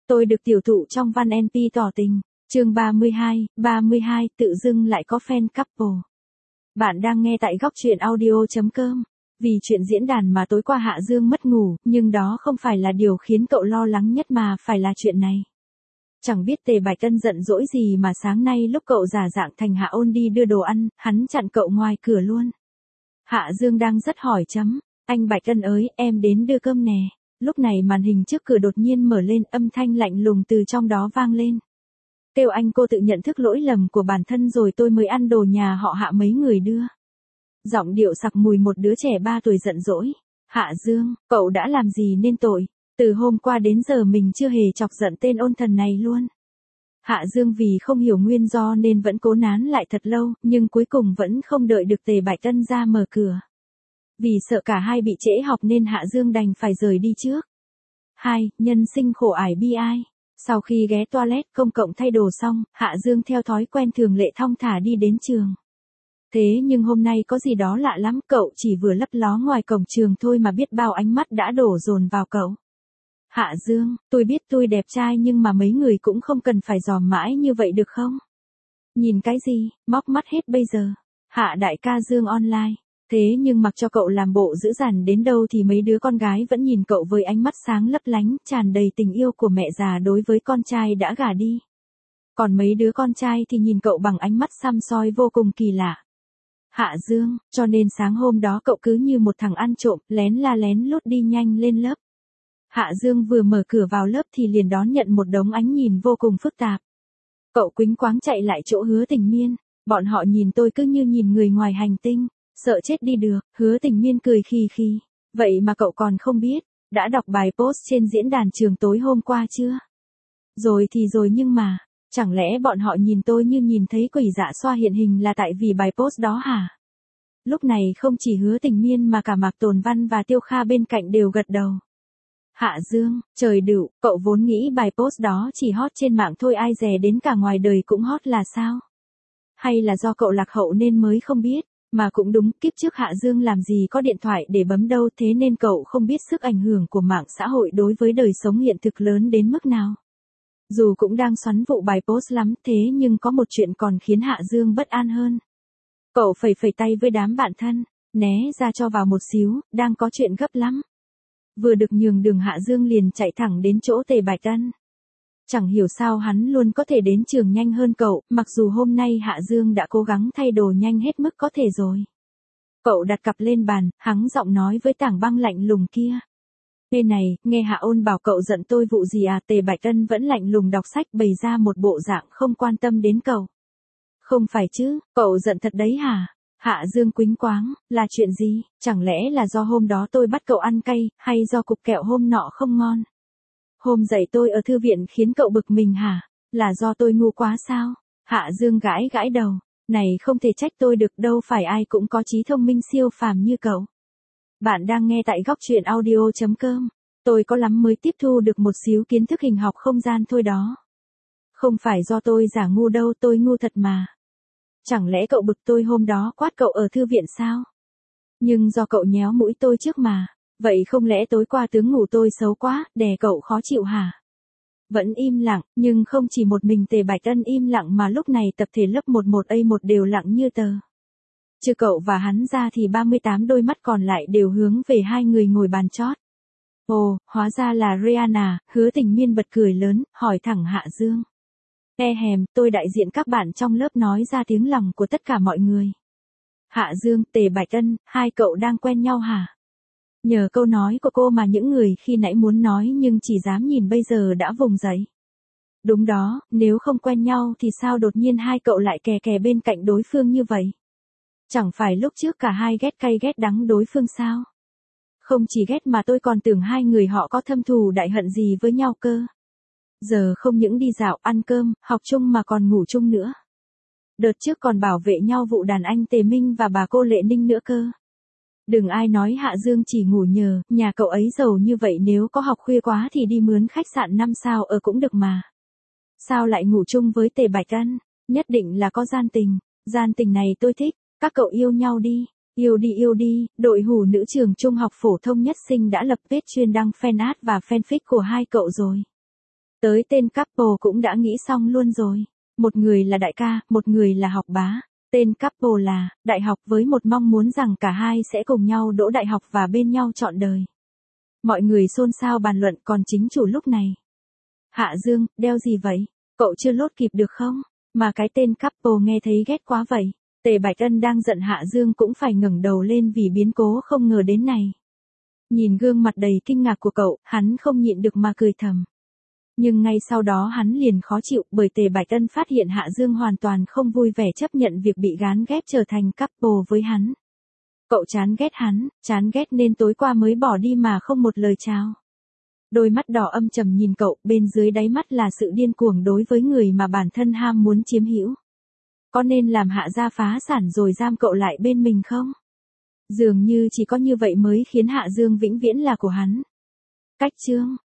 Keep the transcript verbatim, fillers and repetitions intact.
Tôi được tiểu thụ trong văn en pê tỏ tình. Chương ba mươi hai, ba mươi hai, tự dưng lại có fan couple. Bạn đang nghe tại góc truyện audio chấm com. Vì chuyện diễn đàn mà tối qua Hạ Dương mất ngủ, nhưng đó không phải là điều khiến cậu lo lắng nhất mà phải là chuyện này. Chẳng biết Tề Bạch Ân giận dỗi gì mà sáng nay lúc cậu giả dạng thành Hạ Ôn đi đưa đồ ăn, hắn chặn cậu ngoài cửa luôn. Hạ Dương đang rất hỏi chấm, anh Bạch Ân ơi, em đến đưa cơm nè. Lúc này màn hình trước cửa đột nhiên mở lên, âm thanh lạnh lùng từ trong đó vang lên. Kêu anh cô tự nhận thức lỗi lầm của bản thân rồi tôi mới ăn đồ nhà họ Hạ mấy người đưa. Giọng điệu sặc mùi một đứa trẻ ba tuổi giận dỗi. Hạ Dương, cậu đã làm gì nên tội? Từ hôm qua đến giờ mình chưa hề chọc giận tên ôn thần này luôn. Hạ Dương vì không hiểu nguyên do nên vẫn cố nán lại thật lâu, nhưng cuối cùng vẫn không đợi được Tề Bạch Ân ra mở cửa. Vì sợ cả hai bị trễ học nên Hạ Dương đành phải rời đi trước. Hai, nhân sinh khổ ải bi ai. Sau khi ghé toilet công cộng thay đồ xong, Hạ Dương theo thói quen thường lệ thong thả đi đến trường. Thế nhưng hôm nay có gì đó lạ lắm, cậu chỉ vừa lấp ló ngoài cổng trường thôi mà biết bao ánh mắt đã đổ dồn vào cậu. Hạ Dương, tôi biết tôi đẹp trai nhưng mà mấy người cũng không cần phải dòm mãi như vậy được không? Nhìn cái gì, móc mắt hết bây giờ. Hạ đại ca Dương online. Thế nhưng mặc cho cậu làm bộ dữ dằn đến đâu thì mấy đứa con gái vẫn nhìn cậu với ánh mắt sáng lấp lánh, tràn đầy tình yêu của mẹ già đối với con trai đã gả đi. Còn mấy đứa con trai thì nhìn cậu bằng ánh mắt săm soi vô cùng kỳ lạ. Hạ Dương, cho nên sáng hôm đó cậu cứ như một thằng ăn trộm, lén la lén lút đi nhanh lên lớp. Hạ Dương vừa mở cửa vào lớp thì liền đón nhận một đống ánh nhìn vô cùng phức tạp. Cậu quýnh quáng chạy lại chỗ Hứa Tình Miên, bọn họ nhìn tôi cứ như nhìn người ngoài hành tinh. Sợ chết đi được, Hứa Tình Miên cười khì khì. Vậy mà cậu còn không biết, đã đọc bài post trên diễn đàn trường tối hôm qua chưa? Rồi thì rồi nhưng mà, chẳng lẽ bọn họ nhìn tôi như nhìn thấy quỷ dạ xoa hiện hình là tại vì bài post đó hả? Lúc này không chỉ Hứa Tình Miên mà cả Mạc Tồn Văn và Tiêu Kha bên cạnh đều gật đầu. Hạ Dương, trời đựu, cậu vốn nghĩ bài post đó chỉ hot trên mạng thôi, ai dè đến cả ngoài đời cũng hot là sao? Hay là do cậu lạc hậu nên mới không biết? Mà cũng đúng, kiếp trước Hạ Dương làm gì có điện thoại để bấm đâu, thế nên cậu không biết sức ảnh hưởng của mạng xã hội đối với đời sống hiện thực lớn đến mức nào. Dù cũng đang xoắn vụ bài post lắm, thế nhưng có một chuyện còn khiến Hạ Dương bất an hơn. Cậu phẩy phẩy tay với đám bạn thân, né ra cho vào một xíu, đang có chuyện gấp lắm. Vừa được nhường đường Hạ Dương liền chạy thẳng đến chỗ Tề Bạch Ân. Chẳng hiểu sao hắn luôn có thể đến trường nhanh hơn cậu, mặc dù hôm nay Hạ Dương đã cố gắng thay đồ nhanh hết mức có thể rồi. Cậu đặt cặp lên bàn, hắng giọng nói với tảng băng lạnh lùng kia. Ê này, nghe Hạ Ôn bảo cậu giận tôi vụ gì à? Tề Bạch Ân vẫn lạnh lùng đọc sách, bày ra một bộ dạng không quan tâm đến cậu. Không phải chứ, cậu giận thật đấy hả? Hạ Dương quýnh quáng, là chuyện gì? Chẳng lẽ là do hôm đó tôi bắt cậu ăn cay, hay do cục kẹo hôm nọ không ngon? Hôm dậy tôi ở thư viện khiến cậu bực mình hả? Là do tôi ngu quá sao? Hạ Dương gãi gãi đầu. Này không thể trách tôi được đâu, phải ai cũng có trí thông minh siêu phàm như cậu. Bạn đang nghe tại góc truyện audio chấm com. Tôi có lắm mới tiếp thu được một xíu kiến thức hình học không gian thôi đó. Không phải do tôi giả ngu đâu, tôi ngu thật mà. Chẳng lẽ cậu bực tôi hôm đó quát cậu ở thư viện sao? Nhưng do cậu nhéo mũi tôi trước mà. Vậy không lẽ tối qua tướng ngủ tôi xấu quá, đè cậu khó chịu hả? Vẫn im lặng, nhưng không chỉ một mình Tề Bạch Ân im lặng mà lúc này tập thể lớp mười một A một đều lặng như tờ. Trừ cậu và hắn ra thì ba mươi tám đôi mắt còn lại đều hướng về hai người ngồi bàn chót. Ồ, hóa ra là Rihanna, Hứa Tình Miên bật cười lớn, hỏi thẳng Hạ Dương. E hèm, tôi đại diện các bạn trong lớp nói ra tiếng lòng của tất cả mọi người. Hạ Dương, Tề Bạch Ân, hai cậu đang quen nhau hả? Nhờ câu nói của cô mà những người khi nãy muốn nói nhưng chỉ dám nhìn bây giờ đã vùng dậy. Đúng đó, nếu không quen nhau thì sao đột nhiên hai cậu lại kè kè bên cạnh đối phương như vậy? Chẳng phải lúc trước cả hai ghét cay ghét đắng đối phương sao? Không chỉ ghét mà tôi còn tưởng hai người họ có thâm thù đại hận gì với nhau cơ. Giờ không những đi dạo, ăn cơm, học chung mà còn ngủ chung nữa. Đợt trước còn bảo vệ nhau vụ đàn anh Tề Minh và bà cô Lệ Ninh nữa cơ. Đừng ai nói Hạ Dương chỉ ngủ nhờ, nhà cậu ấy giàu như vậy nếu có học khuya quá thì đi mướn khách sạn năm sao ở cũng được mà. Sao lại ngủ chung với Tề Bạch Ân? Nhất định là có gian tình, gian tình này tôi thích, các cậu yêu nhau đi, yêu đi yêu đi, đội hủ nữ trường trung học phổ thông Nhất Sinh đã lập page chuyên đăng fan art và fanfic của hai cậu rồi. Tới tên couple cũng đã nghĩ xong luôn rồi. Một người là đại ca, một người là học bá. Tên couple là, đại học với một mong muốn rằng cả hai sẽ cùng nhau đỗ đại học và bên nhau trọn đời. Mọi người xôn xao bàn luận còn chính chủ lúc này. Hạ Dương, đeo gì vậy? Cậu chưa lốt kịp được không? Mà cái tên couple nghe thấy ghét quá vậy. Tề Bạch Ân đang giận Hạ Dương cũng phải ngẩng đầu lên vì biến cố không ngờ đến này. Nhìn gương mặt đầy kinh ngạc của cậu, hắn không nhịn được mà cười thầm. Nhưng ngay sau đó hắn liền khó chịu bởi Tề Bạch Ân phát hiện Hạ Dương hoàn toàn không vui vẻ chấp nhận việc bị gán ghép trở thành couple với hắn. Cậu chán ghét hắn, chán ghét nên tối qua mới bỏ đi mà không một lời chào. Đôi mắt đỏ âm trầm nhìn cậu, bên dưới đáy mắt là sự điên cuồng đối với người mà bản thân ham muốn chiếm hữu. Có nên làm Hạ gia phá sản rồi giam cậu lại bên mình không? Dường như chỉ có như vậy mới khiến Hạ Dương vĩnh viễn là của hắn. Cách chương